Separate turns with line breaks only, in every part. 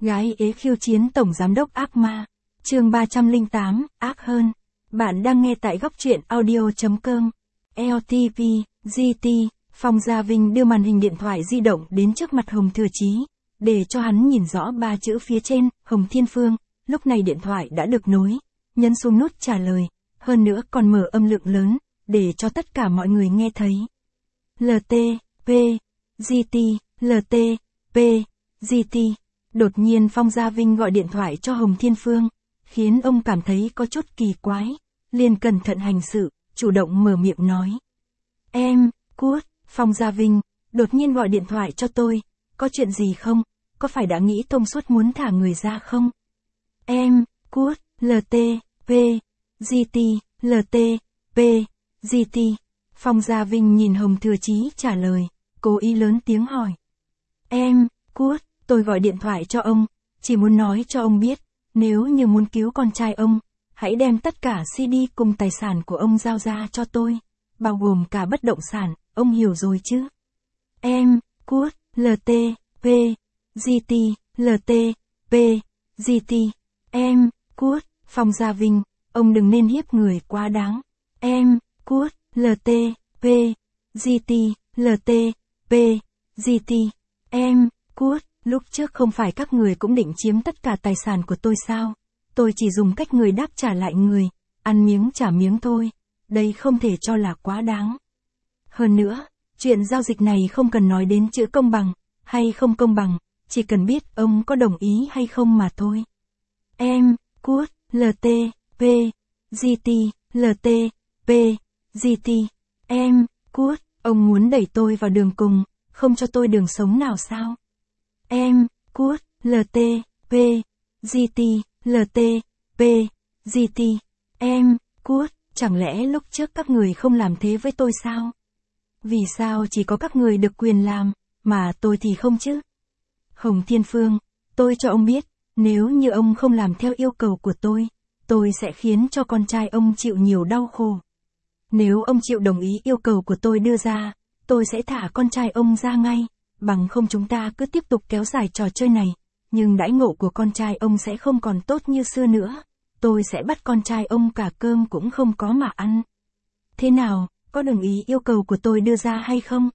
Gái ế khiêu chiến tổng giám đốc ác ma. Chương 308, ác hơn. Bạn đang nghe tại góc truyện audio.com. LTV, GT, Phong Gia Vinh đưa màn hình điện thoại di động đến trước mặt Hồng Thừa Chí, để cho hắn nhìn rõ ba chữ phía trên, Hồng Thiên Phương. Lúc này điện thoại đã được nối, nhấn xuống nút trả lời, hơn nữa còn mở âm lượng lớn, để cho tất cả mọi người nghe thấy. LT, P, GT, LT, P, GT. Đột nhiên Phong Gia Vinh gọi điện thoại cho Hồng Thiên Phương, khiến ông cảm thấy có chút kỳ quái, liền cẩn thận hành sự, chủ động mở miệng nói. Em, Cút, Phong Gia Vinh, đột nhiên gọi điện thoại cho tôi, có chuyện gì không? Có phải đã nghĩ thông suốt muốn thả người ra không? Em, Cút, LT, P, GT, LT, P, GT. Phong Gia Vinh nhìn Hồng Thừa Chí trả lời, cố ý lớn tiếng hỏi. Em, Cút, tôi gọi điện thoại cho ông, chỉ muốn nói cho ông biết, nếu như muốn cứu con trai ông, hãy đem tất cả CD cùng tài sản của ông giao ra cho tôi, bao gồm cả bất động sản, ông hiểu rồi chứ? Em, Cút, LT, P, GT, LT, P, GT. Em, Cút, Phong Gia Vinh, ông đừng nên hiếp người quá đáng. Em, Cút, LT, P, GT, LT, P, GT. Em, Cút, lúc trước không phải các người cũng định chiếm tất cả tài sản của tôi sao? Tôi chỉ dùng cách người đáp trả lại người, ăn miếng trả miếng thôi. Đây không thể cho là quá đáng. Hơn nữa, chuyện giao dịch này không cần nói đến chữ công bằng, hay không công bằng, chỉ cần biết ông có đồng ý hay không mà thôi. Em, Cút, LT, P, GT, LT, P, GT. Em, Cút, ông muốn đẩy tôi vào đường cùng, không cho tôi đường sống nào sao? Em, Cút, LT, P, GT, LT, P, GT. Em, Cút, chẳng lẽ lúc trước các người không làm thế với tôi sao? Vì sao chỉ có các người được quyền làm, mà tôi thì không chứ? Hồng Thiên Phương, tôi cho ông biết, nếu như ông không làm theo yêu cầu của tôi sẽ khiến cho con trai ông chịu nhiều đau khổ. Nếu ông chịu đồng ý yêu cầu của tôi đưa ra, tôi sẽ thả con trai ông ra ngay, bằng không chúng ta cứ tiếp tục kéo dài trò chơi này, nhưng đãi ngộ của con trai ông sẽ không còn tốt như xưa nữa, tôi sẽ bắt con trai ông cả cơm cũng không có mà ăn. Thế nào, có đồng ý yêu cầu của tôi đưa ra hay không?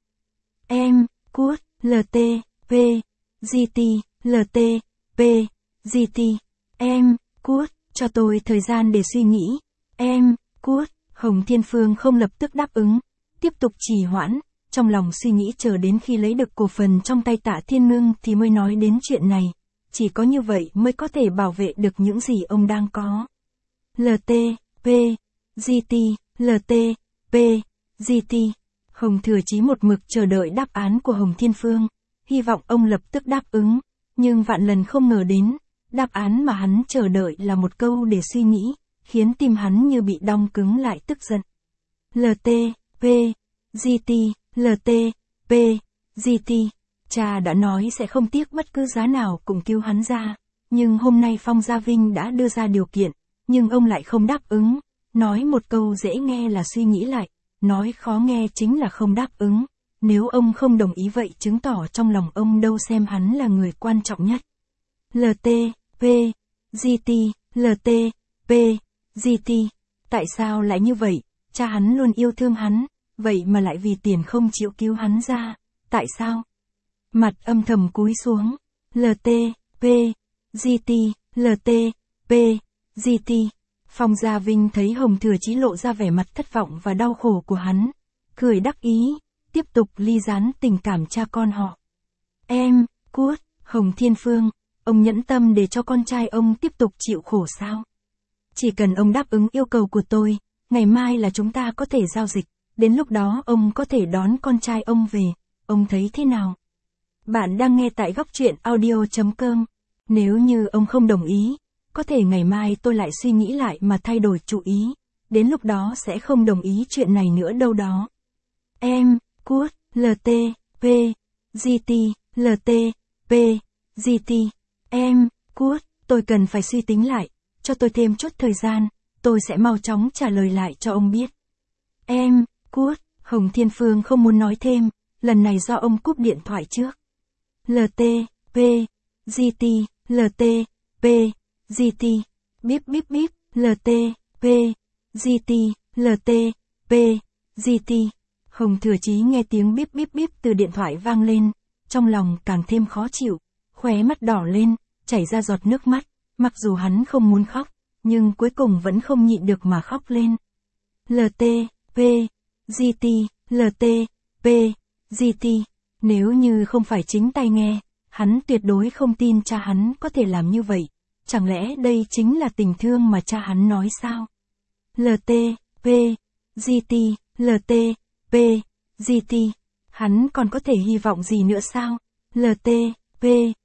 Em, Cút, LT, P, GT, LT, P, GT. Em, Cút, cho tôi thời gian để suy nghĩ. Em, Cút, Hồng Thiên Phương không lập tức đáp ứng, tiếp tục trì hoãn, trong lòng suy nghĩ chờ đến khi lấy được cổ phần trong tay Tạ Thiên Ngưng thì mới nói đến chuyện này. Chỉ có như vậy mới có thể bảo vệ được những gì ông đang có. LT, P, GT, LT, P, GT. Hồng Thừa Chí một mực chờ đợi đáp án của Hồng Thiên Phương, hy vọng ông lập tức đáp ứng, nhưng vạn lần không ngờ đến, đáp án mà hắn chờ đợi là một câu để suy nghĩ, khiến tim hắn như bị đong cứng lại tức giận. LT, P, GT, LT, P, GT. Cha đã nói sẽ không tiếc bất cứ giá nào cùng cứu hắn ra, nhưng hôm nay Phong Gia Vinh đã đưa ra điều kiện, nhưng ông lại không đáp ứng, nói một câu dễ nghe là suy nghĩ lại, nói khó nghe chính là không đáp ứng, nếu ông không đồng ý vậy chứng tỏ trong lòng ông đâu xem hắn là người quan trọng nhất. LT, P, GT, LT, P, GT. Tại sao lại như vậy? Cha hắn luôn yêu thương hắn, vậy mà lại vì tiền không chịu cứu hắn ra, tại sao? Mặt âm thầm cúi xuống. LT, P, GT, LT, P, GT. Phong Gia Vinh thấy Hồng Thừa Chí lộ ra vẻ mặt thất vọng và đau khổ của hắn, cười đắc ý, tiếp tục ly gián tình cảm cha con họ. Em, Cút, Hồng Thiên Phương, ông nhẫn tâm để cho con trai ông tiếp tục chịu khổ sao? Chỉ cần ông đáp ứng yêu cầu của tôi, ngày mai là chúng ta có thể giao dịch, đến lúc đó ông có thể đón con trai ông về, ông thấy thế nào? Bạn đang nghe tại góc truyện audio.com. Nếu như ông không đồng ý, có thể ngày mai tôi lại suy nghĩ lại mà thay đổi chủ ý, đến lúc đó sẽ không đồng ý chuyện này nữa đâu đó. Em, Cút, LT, P, GT, LT, P, GT. Em, Cút, tôi cần phải suy tính lại, cho tôi thêm chút thời gian, tôi sẽ mau chóng trả lời lại cho ông biết. Em, Cút, Hồng Thiên Phương không muốn nói thêm, lần này do ông cúp điện thoại trước. LT, P, GT, LT, P, GT, bíp bíp bíp, LT, P, GT, LT, P, GT. Hồng Thừa Chí nghe tiếng bíp bíp bíp từ điện thoại vang lên, trong lòng càng thêm khó chịu, khóe mắt đỏ lên, chảy ra giọt nước mắt, mặc dù hắn không muốn khóc, nhưng cuối cùng vẫn không nhịn được mà khóc lên. LT, P, GT, LT, P, GT, nếu như không phải chính tai nghe, hắn tuyệt đối không tin cha hắn có thể làm như vậy, chẳng lẽ đây chính là tình thương mà cha hắn nói sao? LT, P, GT, LT, P, GT, hắn còn có thể hy vọng gì nữa sao? LT, P,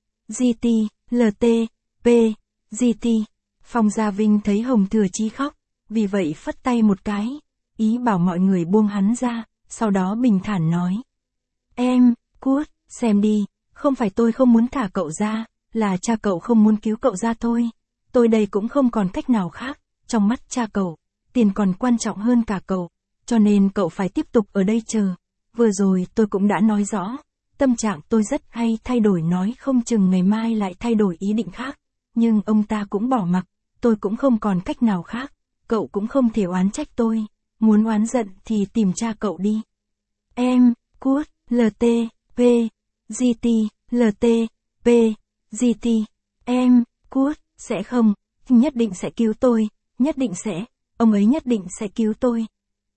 GT, LT, P, GT. Phong Gia Vinh thấy Hồng Thừa Chí khóc, vì vậy phất tay một cái, ý bảo mọi người buông hắn ra, sau đó bình thản nói. Em, cút, xem đi, không phải tôi không muốn thả cậu ra, là cha cậu không muốn cứu cậu ra thôi. Tôi đây cũng không còn cách nào khác, trong mắt cha cậu, tiền còn quan trọng hơn cả cậu, cho nên cậu phải tiếp tục ở đây chờ. Vừa rồi tôi cũng đã nói rõ, tâm trạng tôi rất hay thay đổi, nói không chừng ngày mai lại thay đổi ý định khác, nhưng ông ta cũng bỏ mặc, tôi cũng không còn cách nào khác, cậu cũng không thể oán trách tôi, muốn oán giận thì tìm cha cậu đi. Em, cút, LT, P, GT, LT, P, GT, em, cút, sẽ không, nhất định sẽ cứu tôi, nhất định sẽ, ông ấy nhất định sẽ cứu tôi.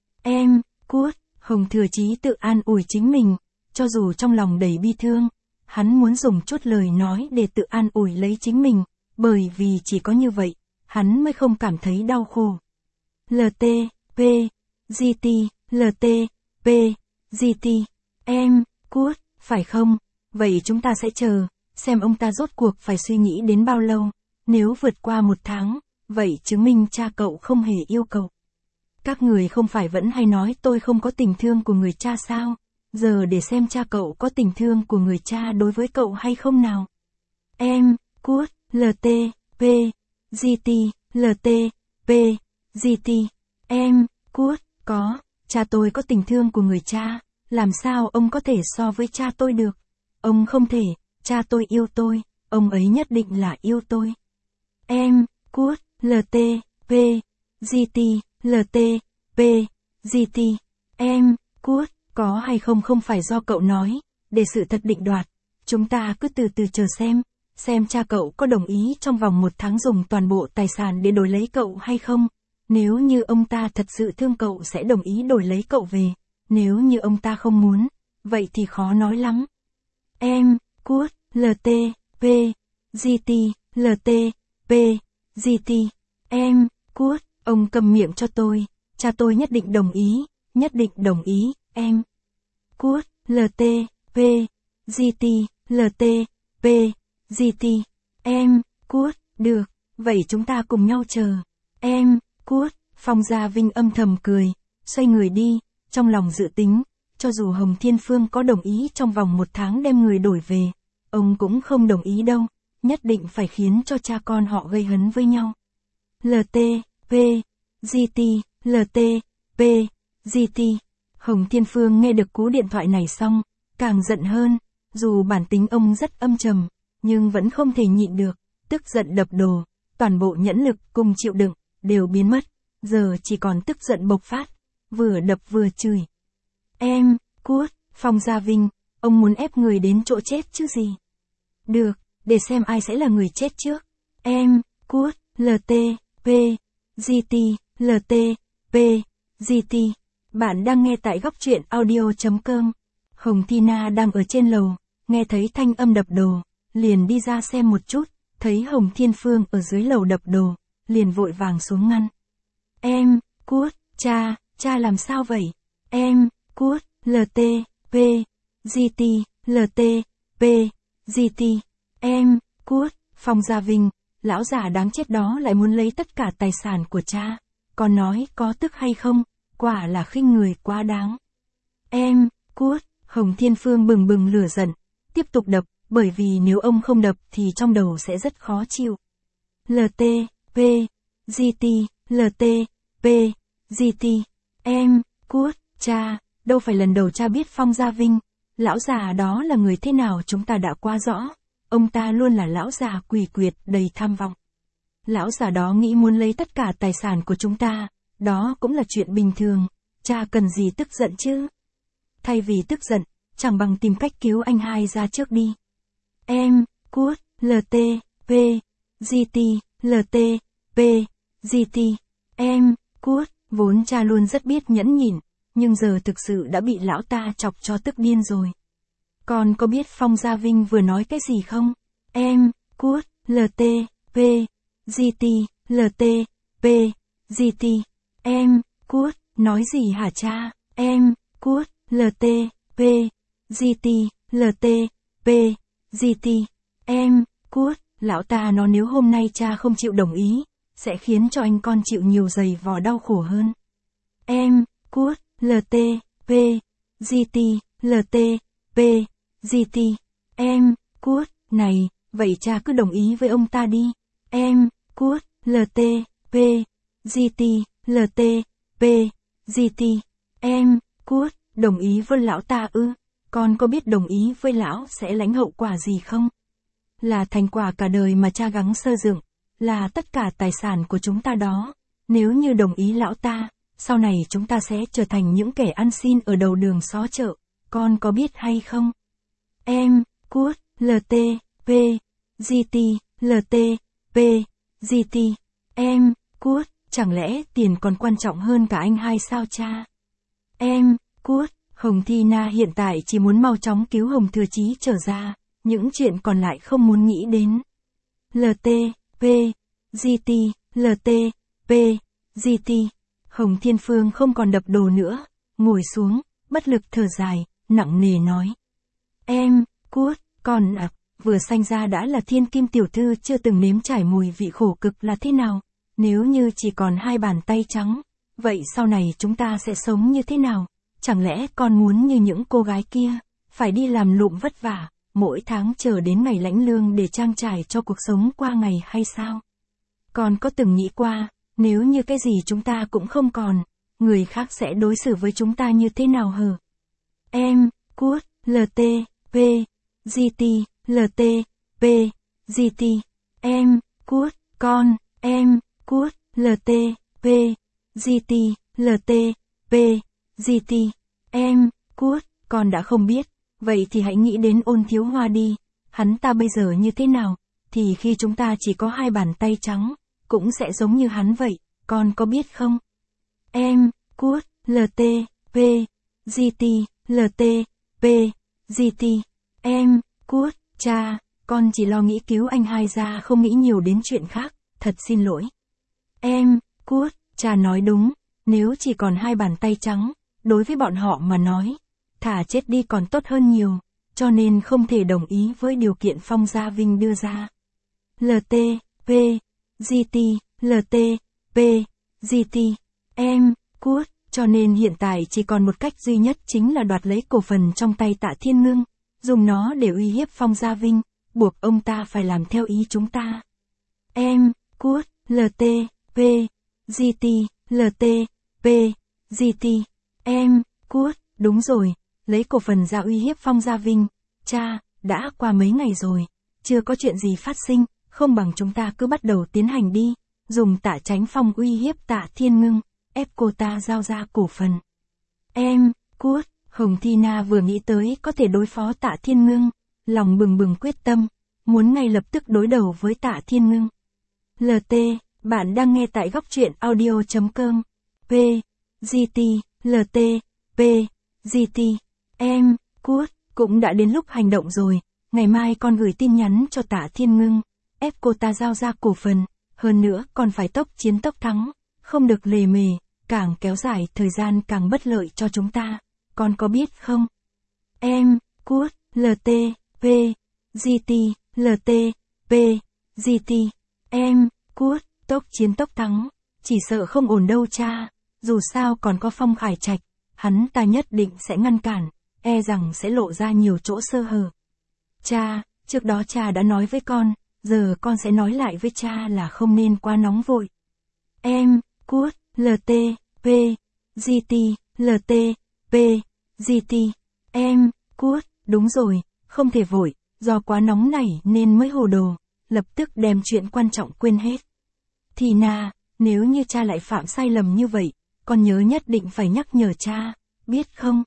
Em, cút, Hồng Thừa Chí tự an ủi chính mình, cho dù trong lòng đầy bi thương, hắn muốn dùng chút lời nói để tự an ủi lấy chính mình, bởi vì chỉ có như vậy, hắn mới không cảm thấy đau khổ. LT, P, GT, LT, P, GT, em, cút, phải không? Vậy chúng ta sẽ chờ, xem ông ta rốt cuộc phải suy nghĩ đến bao lâu, nếu vượt qua 1 tháng, vậy chứng minh cha cậu không hề yêu cậu. Các người không phải vẫn hay nói tôi không có tình thương của người cha sao? Giờ để xem cha cậu có tình thương của người cha đối với cậu hay không nào. Em, cút, LT, P, GT, LT, P, GT, em, cút, có, cha tôi có tình thương của người cha, làm sao ông có thể so với cha tôi được? Ông không thể, cha tôi yêu tôi, ông ấy nhất định là yêu tôi. Em, cút, LT, P, GT, LT, P, GT, em, cút, có hay không không phải do cậu nói, để sự thật định đoạt, chúng ta cứ từ từ chờ xem cha cậu có đồng ý trong vòng 1 tháng dùng toàn bộ tài sản để đổi lấy cậu hay không. Nếu như ông ta thật sự thương cậu sẽ đồng ý đổi lấy cậu về, nếu như ông ta không muốn, vậy thì khó nói lắm. Em, cút, LT, P, GT, LT, P, GT, em, cút, ông cầm miệng cho tôi, cha tôi nhất định đồng ý, em. Cút, LT, P, GT, LT, P, GT, em, cút, được, vậy chúng ta cùng nhau chờ. Em, cút, Phong Gia Vinh âm thầm cười, xoay người đi, trong lòng dự tính, cho dù Hồng Thiên Phương có đồng ý trong vòng 1 tháng đem người đổi về, ông cũng không đồng ý đâu, nhất định phải khiến cho cha con họ gây hấn với nhau. LT, P, GT, LT, P, GT, Hồng Thiên Phương nghe được cú điện thoại này xong, càng giận hơn, dù bản tính ông rất âm trầm, nhưng vẫn không thể nhịn được, tức giận đập đồ, toàn bộ nhẫn lực cùng chịu đựng, đều biến mất, giờ chỉ còn tức giận bộc phát, vừa đập vừa chửi. Em, cút, Phong Gia Vinh, ông muốn ép người đến chỗ chết chứ gì? Được, để xem ai sẽ là người chết trước. Em, cút, LT, P, GT, LT, P, GT. Bạn đang nghe tại góc truyện audio.com. Hồng Thi Na đang ở trên lầu, nghe thấy thanh âm đập đồ, liền đi ra xem một chút, thấy Hồng Thiên Phương ở dưới lầu đập đồ, liền vội vàng xuống ngăn. Em, cút, cha làm sao vậy? Em, cút, LT, P, GT, LT, P, GT, em, cút, Phong Gia Vinh, lão già đáng chết đó lại muốn lấy tất cả tài sản của cha, còn nói có tức hay không, quả là khinh người quá đáng. Em, cút, Hồng Thiên Phương bừng bừng lửa giận, tiếp tục đập, bởi vì nếu ông không đập thì trong đầu sẽ rất khó chịu. LT, P, GT, LT, P, GT, em, cút, cha, đâu phải lần đầu cha biết Phong Gia Vinh, lão già đó là người thế nào chúng ta đã quá rõ, ông ta luôn là lão già quỷ quyệt đầy tham vọng. Lão già đó nghĩ muốn lấy tất cả tài sản của chúng ta, đó cũng là chuyện bình thường, cha cần gì tức giận chứ? Thay vì tức giận, chẳng bằng tìm cách cứu anh hai ra trước đi. Em, cút, LT, P, GT, LT, P, GT, em, cút, vốn cha luôn rất biết nhẫn nhịn, nhưng giờ thực sự đã bị lão ta chọc cho tức điên rồi. Con có biết Phong Gia Vinh vừa nói cái gì không? Em, cút, LT, P, GT, LT, P, GT, em, cút, nói gì hả cha? Em, cút, LT, P, GT, LT, P, GT, em, cút, lão ta nói nếu hôm nay cha không chịu đồng ý, sẽ khiến cho anh con chịu nhiều giày vò đau khổ hơn. Em, cút, LT, P, GT, LT, P, GT, em, cút, này, vậy cha cứ đồng ý với ông ta đi. Em, cút, LT, P, GT, LT, P, GT, em, cút, đồng ý với lão ta ư? Con có biết đồng ý với lão sẽ lãnh hậu quả gì không? Là thành quả cả đời mà cha gắng xây dựng, là tất cả tài sản của chúng ta đó. Nếu như đồng ý lão ta, sau này chúng ta sẽ trở thành những kẻ ăn xin ở đầu đường xó chợ, con có biết hay không? Em, cút, LT, P, GT, LT, P, GT, em, cút, chẳng lẽ tiền còn quan trọng hơn cả anh hai sao cha? Em, cút, Hồng Thi Na hiện tại chỉ muốn mau chóng cứu Hồng Thừa Chí trở ra, những chuyện còn lại không muốn nghĩ đến. LT, P, GT, LT, P, GT, Hồng Thiên Phương không còn đập đồ nữa, ngồi xuống, bất lực thở dài, nặng nề nói. Em, cút, con à, vừa sanh ra đã là thiên kim tiểu thư chưa từng nếm trải mùi vị khổ cực là thế nào, nếu như chỉ còn hai bàn tay trắng, vậy sau này chúng ta sẽ sống như thế nào? Chẳng lẽ con muốn như những cô gái kia, phải đi làm lụm vất vả, mỗi tháng chờ đến ngày lãnh lương để trang trải cho cuộc sống qua ngày hay sao? Con có từng nghĩ qua, nếu như cái gì chúng ta cũng không còn, người khác sẽ đối xử với chúng ta như thế nào hờ? Em, cút, LT, P, GT, LT, P, GT, em, cút, con, em, cút, LT, P, GT, LT, P, GT, em, cút, con đã không biết, vậy thì hãy nghĩ đến Ôn Thiếu Hoa đi, hắn ta bây giờ như thế nào, thì khi chúng ta chỉ có hai bàn tay trắng, cũng sẽ giống như hắn vậy, con có biết không? Em, cút, LT, P, GT, LT, P, GT, em, cút, cha, con chỉ lo nghĩ cứu anh hai ra không nghĩ nhiều đến chuyện khác, thật xin lỗi. Em, cút, cha nói đúng, nếu chỉ còn hai bàn tay trắng, đối với bọn họ mà nói, thả chết đi còn tốt hơn nhiều, cho nên không thể đồng ý với điều kiện Phong Gia Vinh đưa ra. LT, P, GT, LT, P, GT, em, cút, cho nên hiện tại chỉ còn một cách duy nhất chính là đoạt lấy cổ phần trong tay Tạ Thiên Ngưng, dùng nó để uy hiếp Phong Gia Vinh, buộc ông ta phải làm theo ý chúng ta. Em, cút, LT, P, GT, LT, P, GT, em, cút, đúng rồi, lấy cổ phần ra uy hiếp Phong Gia Vinh, cha, đã qua mấy ngày rồi, chưa có chuyện gì phát sinh, không bằng chúng ta cứ bắt đầu tiến hành đi, dùng Tạ Chánh Phong uy hiếp Tạ Thiên Ngưng, ép cô ta giao ra cổ phần. Em, cút, Hồng Thi Na vừa nghĩ tới có thể đối phó Tạ Thiên Ngưng, lòng bừng bừng quyết tâm, muốn ngay lập tức đối đầu với Tạ Thiên Ngưng. LT, bạn đang nghe tại góc truyện audio.com. P, GT, LT, P, GT, em, cút, cũng đã đến lúc hành động rồi, ngày mai con gửi tin nhắn cho Tạ Thiên Ngưng, ép cô ta giao ra cổ phần, hơn nữa còn phải tốc chiến tốc thắng, không được lề mề, càng kéo dài thời gian càng bất lợi cho chúng ta, con có biết không? Em, cút, LT, P, GT, LT, P, GT, em, cút, tốc chiến tốc thắng, chỉ sợ không ổn đâu cha, dù sao còn có Phong Khải Trạch, hắn ta nhất định sẽ ngăn cản, e rằng sẽ lộ ra nhiều chỗ sơ hở. Cha, trước đó cha đã nói với con, giờ con sẽ nói lại với cha là không nên quá nóng vội. Em, cút, LT, P, GT, LT, P, GT, em, cút, đúng rồi, không thể vội, do quá nóng nảy nên mới hồ đồ, lập tức đem chuyện quan trọng quên hết. Tina, nếu như cha lại phạm sai lầm như vậy, con nhớ nhất định phải nhắc nhở cha, biết không?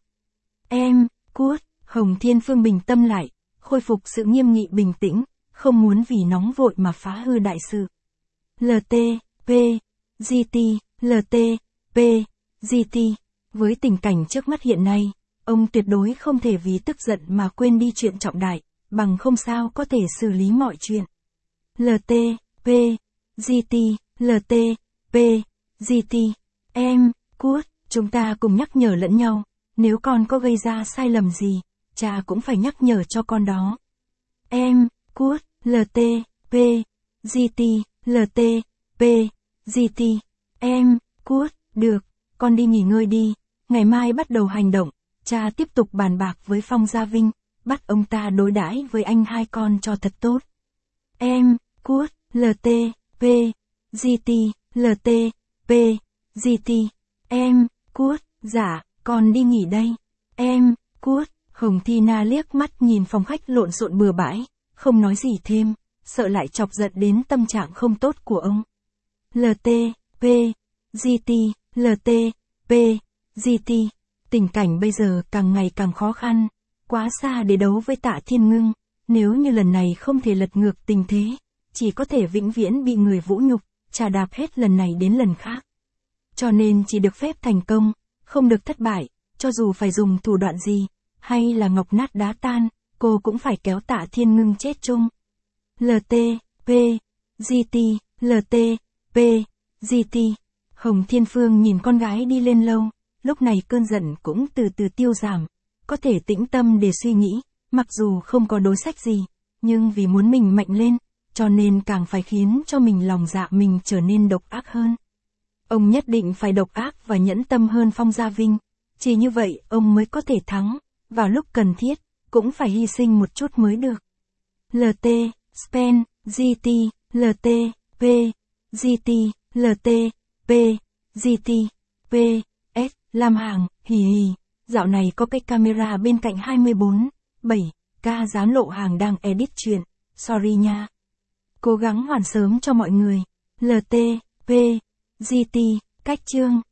Em, cút, Hồng Thiên Phương bình tâm lại, khôi phục sự nghiêm nghị bình tĩnh, không muốn vì nóng vội mà phá hư đại sự. LT, P, GT, LT, P, GT, với tình cảnh trước mắt hiện nay, ông tuyệt đối không thể vì tức giận mà quên đi chuyện trọng đại, bằng không sao có thể xử lý mọi chuyện. LT, P, GT, LT, P, GT, em, cút, chúng ta cùng nhắc nhở lẫn nhau, nếu con có gây ra sai lầm gì, cha cũng phải nhắc nhở cho con đó. Em, cút, LT, P, GT, LT, P, GT, em, cút, được, con đi nghỉ ngơi đi, ngày mai bắt đầu hành động, cha tiếp tục bàn bạc với Phong Gia Vinh, bắt ông ta đối đãi với anh hai con cho thật tốt. Em, cút, LT, P, GT, LT, P, GT, em, cút, dạ, con đi nghỉ đây. Em, cút, Hồng Tina liếc mắt nhìn phòng khách lộn xộn bừa bãi, không nói gì thêm, sợ lại chọc giận đến tâm trạng không tốt của ông. LT, P, GT, LT, P, GT, tình cảnh bây giờ càng ngày càng khó khăn, quá xa để đấu với Tạ Thiên Ngưng, nếu như lần này không thể lật ngược tình thế, chỉ có thể vĩnh viễn bị người vũ nhục, trà đạp hết lần này đến lần khác. Cho nên chỉ được phép thành công, không được thất bại, cho dù phải dùng thủ đoạn gì, hay là ngọc nát đá tan, cô cũng phải kéo Tạ Thiên Ngưng chết chung. LT, P, GT, LT, P, GT, Hồng Thiên Phương nhìn con gái đi lên lâu, lúc này cơn giận cũng từ từ tiêu giảm, có thể tĩnh tâm để suy nghĩ, mặc dù không có đối sách gì, nhưng vì muốn mình mạnh lên, cho nên càng phải khiến cho mình lòng dạ mình trở nên độc ác hơn. Ông nhất định phải độc ác và nhẫn tâm hơn Phong Gia Vinh, chỉ như vậy ông mới có thể thắng, vào lúc cần thiết, cũng phải hy sinh một chút mới được. LT, Spen, GT, LT, P, GT, LT, P, GT, P, S, Lam Hàng, hì hì, dạo này có cái camera bên cạnh 24/7K dán lộ hàng đang edit chuyện, sorry nha. Cố gắng hoàn sớm cho mọi người. LT, P, GT, cách chương.